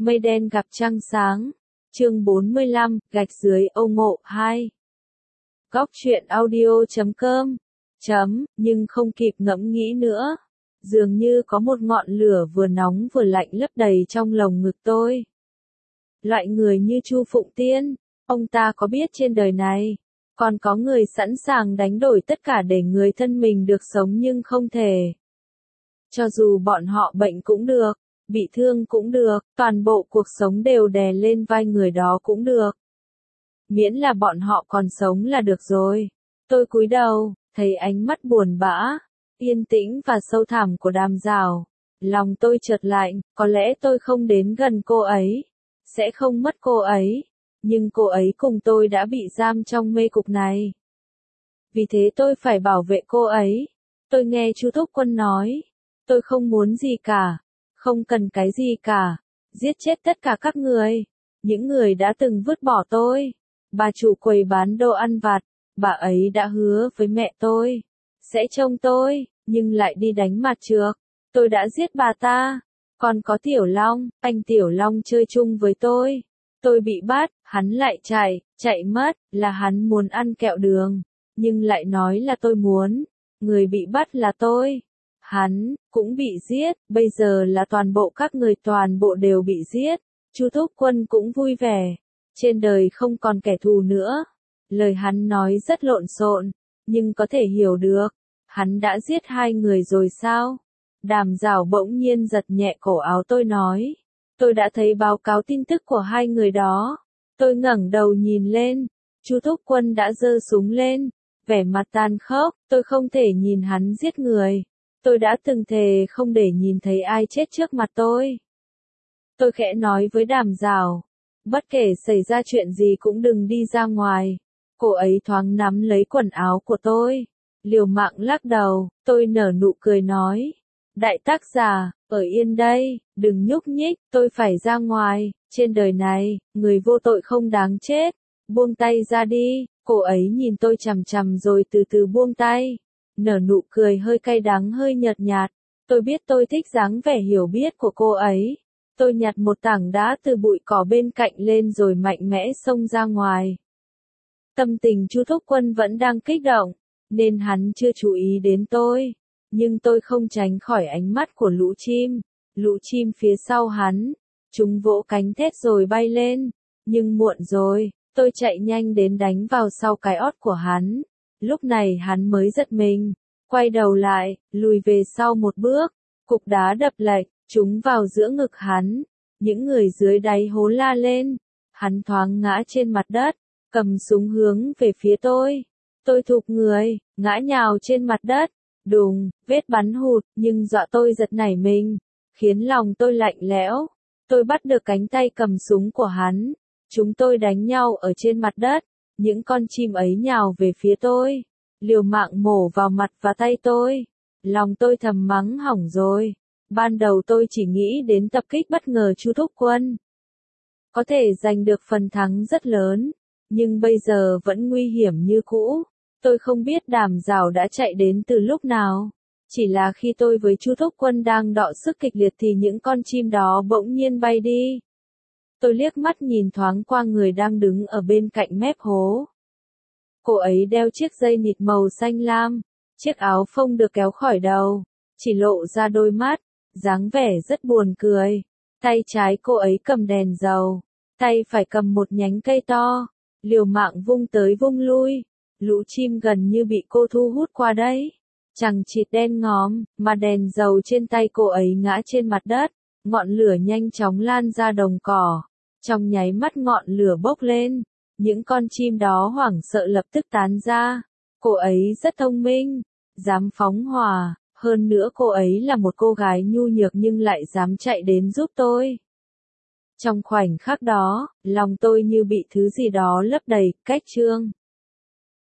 Mây đen gặp trăng sáng. Chương 45, gạch dưới Âu Ngộ 2. Góc truyện audio.com. Nhưng không kịp ngẫm nghĩ nữa. Dường như có một ngọn lửa vừa nóng vừa lạnh lấp đầy trong lồng ngực tôi. Loại người như Chu Phụng Tiên, ông ta có biết trên đời này, còn có người sẵn sàng đánh đổi tất cả để người thân mình được sống nhưng không thể. Cho dù bọn họ bệnh cũng được, bị thương cũng được, toàn bộ cuộc sống đều đè lên vai người đó cũng được. Miễn là bọn họ còn sống là được rồi. Tôi cúi đầu, thấy ánh mắt buồn bã, yên tĩnh và sâu thẳm của Đàm Giảo. Lòng tôi chợt lạnh, có lẽ tôi không đến gần cô ấy, sẽ không mất cô ấy, nhưng cô ấy cùng tôi đã bị giam trong mê cục này. Vì thế tôi phải bảo vệ cô ấy. Tôi nghe Chu Thúc Quân nói, tôi không muốn gì cả, không cần cái gì cả, giết chết tất cả các người, những người đã từng vứt bỏ tôi. Bà chủ quầy bán đồ ăn vặt, bà ấy đã hứa với mẹ tôi, sẽ trông tôi, nhưng lại đi đánh mặt trược. Tôi đã giết bà ta. Còn có Tiểu Long, anh Tiểu Long chơi chung với tôi. Tôi bị bắt, hắn lại chạy mất, là hắn muốn ăn kẹo đường, nhưng lại nói là tôi muốn. Người bị bắt là tôi. Hắn cũng bị giết, bây giờ là toàn bộ các người toàn bộ đều bị giết. Chu Thúc Quân cũng vui vẻ. Trên đời không còn kẻ thù nữa. Lời hắn nói rất lộn xộn, nhưng có thể hiểu được. Hắn đã giết 2 người rồi sao? Đàm Giảo bỗng nhiên giật nhẹ cổ áo tôi nói. Tôi đã thấy báo cáo tin tức của 2 người đó. Tôi ngẩng đầu nhìn lên. Chu Thúc Quân đã giơ súng lên. Vẻ mặt tàn khốc, tôi không thể nhìn hắn giết người. Tôi đã từng thề không để nhìn thấy ai chết trước mặt tôi. Tôi khẽ nói với Đàm Giảo. Bất kể xảy ra chuyện gì cũng đừng đi ra ngoài. Cô ấy thoáng nắm lấy quần áo của tôi. Liều mạng lắc đầu, tôi nở nụ cười nói. Đại tác giả, ở yên đây, đừng nhúc nhích, tôi phải ra ngoài. Trên đời này, người vô tội không đáng chết. Buông tay ra đi. Cô ấy nhìn tôi chằm chằm rồi từ từ buông tay. Nở nụ cười hơi cay đắng hơi nhợt nhạt. Tôi biết tôi thích dáng vẻ hiểu biết của cô ấy. Tôi nhặt một tảng đá từ bụi cỏ bên cạnh lên rồi mạnh mẽ xông ra ngoài. Tâm tình Chu Thúc Quân vẫn đang kích động, nên hắn chưa chú ý đến tôi. Nhưng tôi không tránh khỏi ánh mắt của lũ chim. Lũ chim phía sau hắn, chúng vỗ cánh thét rồi bay lên. Nhưng muộn rồi, tôi chạy nhanh đến đánh vào sau cái ót của hắn. Lúc này hắn mới giật mình, quay đầu lại, lùi về sau một bước. Cục đá đập lệch, chúng vào giữa ngực hắn. Những người dưới đáy hố la lên. Hắn thoáng ngã trên mặt đất, cầm súng hướng về phía tôi. Tôi thụp người, ngã nhào trên mặt đất. Đùng, vết bắn hụt, nhưng dọa tôi giật nảy mình, khiến lòng tôi lạnh lẽo. Tôi bắt được cánh tay cầm súng của hắn. Chúng tôi đánh nhau ở trên mặt đất. Những con chim ấy nhào về phía tôi, liều mạng mổ vào mặt và tay tôi. Lòng tôi thầm mắng hỏng rồi. Ban đầu tôi chỉ nghĩ đến tập kích bất ngờ Chu Thúc Quân. Có thể giành được phần thắng rất lớn, nhưng bây giờ vẫn nguy hiểm như cũ. Tôi không biết Đàm Giảo đã chạy đến từ lúc nào. Chỉ là khi tôi với Chu Thúc Quân đang đọ sức kịch liệt thì những con chim đó bỗng nhiên bay đi. Tôi liếc mắt nhìn thoáng qua người đang đứng ở bên cạnh mép hố. Cô ấy đeo chiếc dây nịt màu xanh lam, chiếc áo phông được kéo khỏi đầu, chỉ lộ ra đôi mắt, dáng vẻ rất buồn cười. Tay trái cô ấy cầm đèn dầu, tay phải cầm một nhánh cây to, liều mạng vung tới vung lui. Lũ chim gần như bị cô thu hút qua đấy. Chằng chịt đen ngòm, mà đèn dầu trên tay cô ấy ngã trên mặt đất. Ngọn lửa nhanh chóng lan ra đồng cỏ. Trong nháy mắt ngọn lửa bốc lên. Những con chim đó hoảng sợ lập tức tán ra. Cô ấy rất thông minh, dám phóng hỏa. Hơn nữa cô ấy là một cô gái nhu nhược nhưng lại dám chạy đến giúp tôi. Trong khoảnh khắc đó, lòng tôi như bị thứ gì đó lấp đầy. Cách chương